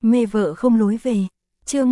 Mê vợ không lối về. Chương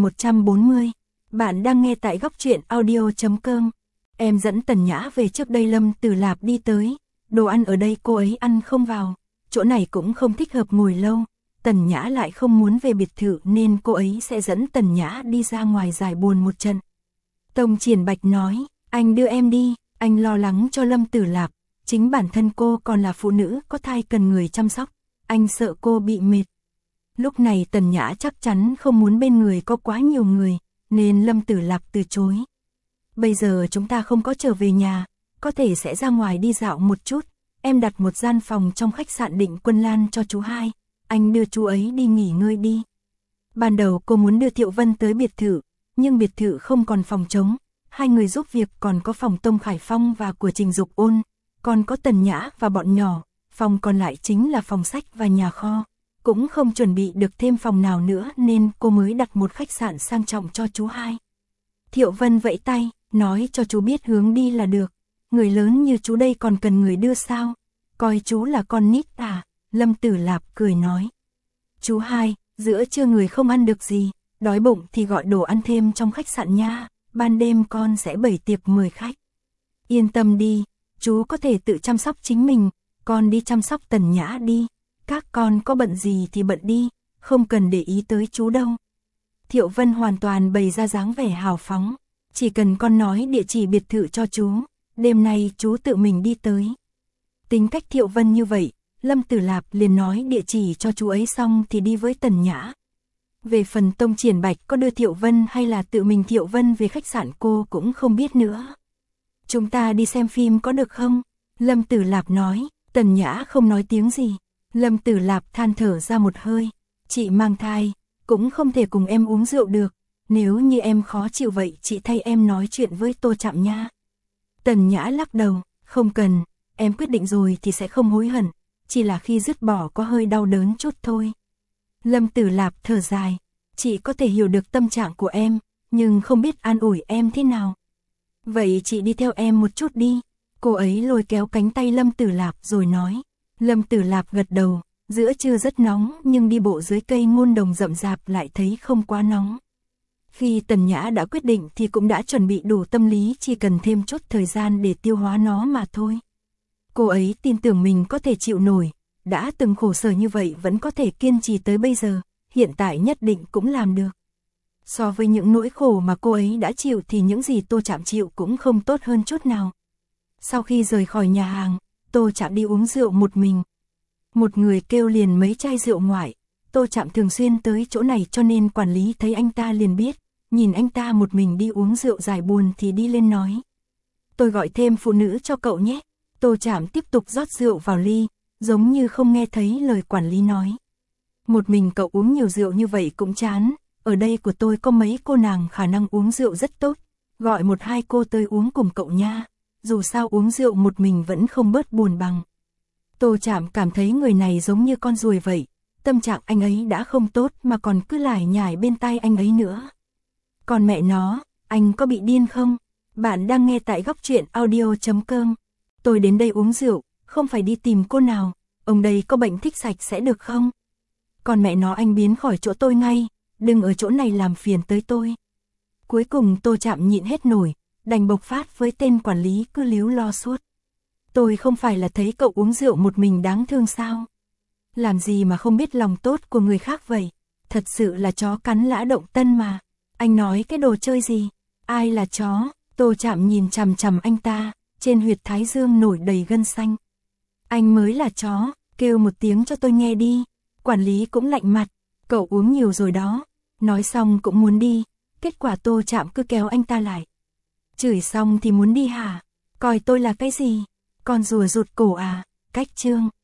1140. Bạn đang nghe tại góc truyện audio.com. Em dẫn Tần Nhã về trước đây Lâm Tử Lạp đi tới. Đồ ăn ở đây cô ấy ăn không vào. Chỗ này cũng không thích hợp ngồi lâu. Tần Nhã lại không muốn về biệt thự nên cô ấy sẽ dẫn Tần Nhã đi ra ngoài giải buồn một trận. Tông Triển Bạch nói, anh đưa em đi, anh lo lắng cho Lâm Tử Lạp. Chính bản thân cô còn là phụ nữ có thai cần người chăm sóc. Anh sợ cô bị mệt. Lúc này Tần Nhã chắc chắn không muốn bên người có quá nhiều người, nên Lâm Tử Lạp từ chối. Bây giờ chúng ta không có trở về nhà, có thể sẽ ra ngoài đi dạo một chút. Em đặt một gian phòng trong khách sạn Định Quân Lan cho chú hai, anh đưa chú ấy đi nghỉ ngơi đi. Ban đầu cô muốn đưa Thiệu Vân tới biệt thự, nhưng biệt thự không còn phòng trống. Hai người giúp việc còn có phòng Tông Khải Phong và của Trình Dục Ôn, còn có Tần Nhã và bọn nhỏ, phòng còn lại chính là phòng sách và nhà kho. Cũng không chuẩn bị được thêm phòng nào nữa nên cô mới đặt một khách sạn sang trọng cho chú hai. Thiệu Vân vẫy tay, nói cho chú biết hướng đi là được. Người lớn như chú đây còn cần người đưa sao? Coi chú là con nít à? Lâm Tử Lạp cười nói. Chú hai, giữa trưa người không ăn được gì, đói bụng thì gọi đồ ăn thêm trong khách sạn nha. Ban đêm con sẽ bày tiệc mời khách. Yên tâm đi, chú có thể tự chăm sóc chính mình, con đi chăm sóc Tần Nhã đi. Các con có bận gì thì bận đi, không cần để ý tới chú đâu. Thiệu Vân hoàn toàn bày ra dáng vẻ hào phóng. Chỉ cần con nói địa chỉ biệt thự cho chú, đêm nay chú tự mình đi tới. Tính cách Thiệu Vân như vậy, Lâm Tử Lạp liền nói địa chỉ cho chú ấy xong thì đi với Tần Nhã. Về phần Tông Triển Bạch có đưa Thiệu Vân hay là tự mình Thiệu Vân về khách sạn cô cũng không biết nữa. Chúng ta đi xem phim có được không? Lâm Tử Lạp nói. Tần Nhã không nói tiếng gì. Lâm Tử Lạp than thở ra một hơi. Chị mang thai, cũng không thể cùng em uống rượu được. Nếu như em khó chịu vậy chị thay em nói chuyện với Tô Trạm nha. Tần Nhã lắc đầu, không cần, em quyết định rồi thì sẽ không hối hận. Chỉ là khi dứt bỏ có hơi đau đớn chút thôi. Lâm Tử Lạp thở dài, chị có thể hiểu được tâm trạng của em, nhưng không biết an ủi em thế nào. Vậy chị đi theo em một chút đi. Cô ấy lôi kéo cánh tay Lâm Tử Lạp rồi nói. Lâm Tử Lạp gật đầu, giữa trưa rất nóng nhưng đi bộ dưới cây ngôn đồng rậm rạp lại thấy không quá nóng. Khi Tần Nhã đã quyết định thì cũng đã chuẩn bị đủ tâm lý, chỉ cần thêm chút thời gian để tiêu hóa nó mà thôi. Cô ấy tin tưởng mình có thể chịu nổi, đã từng khổ sở như vậy vẫn có thể kiên trì tới bây giờ, hiện tại nhất định cũng làm được. So với những nỗi khổ mà cô ấy đã chịu thì những gì Tô Trạm chịu cũng không tốt hơn chút nào. Sau khi rời khỏi nhà hàng, Tô Trạm đi uống rượu một mình. Một người kêu liền mấy chai rượu ngoại. Tô Trạm thường xuyên tới chỗ này cho nên quản lý thấy anh ta liền biết. Nhìn anh ta một mình đi uống rượu giải buồn thì đi lên nói. Tôi gọi thêm phụ nữ cho cậu nhé. Tô Trạm tiếp tục rót rượu vào ly, giống như không nghe thấy lời quản lý nói. Một mình cậu uống nhiều rượu như vậy cũng chán. Ở đây của tôi có mấy cô nàng khả năng uống rượu rất tốt. Gọi một hai cô tới uống cùng cậu nha. Dù sao uống rượu một mình vẫn không bớt buồn bằng. Tô Trạm cảm thấy người này giống như con ruồi vậy. Tâm trạng anh ấy đã không tốt mà còn cứ lải nhải bên tai anh ấy nữa. Còn mẹ nó, anh có bị điên không? Bạn đang nghe tại góc truyện audio.com. Tôi đến đây uống rượu, không phải đi tìm cô nào. Ông đây có bệnh thích sạch sẽ được không? Còn mẹ nó anh biến khỏi chỗ tôi ngay, đừng ở chỗ này làm phiền tới tôi. Cuối cùng Tô Trạm nhịn hết nổi, đành bộc phát với tên quản lý cứ líu lo suốt. Tôi không phải là thấy cậu uống rượu một mình đáng thương sao? Làm gì mà không biết lòng tốt của người khác vậy? Thật sự là chó cắn lã động tân mà. Anh nói cái đồ chơi gì? Ai là chó? Tô Trạm nhìn chằm chằm anh ta, trên huyệt thái dương nổi đầy gân xanh. Anh mới là chó, kêu một tiếng cho tôi nghe đi. Quản lý cũng lạnh mặt, cậu uống nhiều rồi đó. Nói xong cũng muốn đi, kết quả Tô Trạm cứ kéo anh ta lại. Chửi xong thì muốn đi hả? Coi tôi là cái gì? Con rùa rụt cổ à? Cách chương.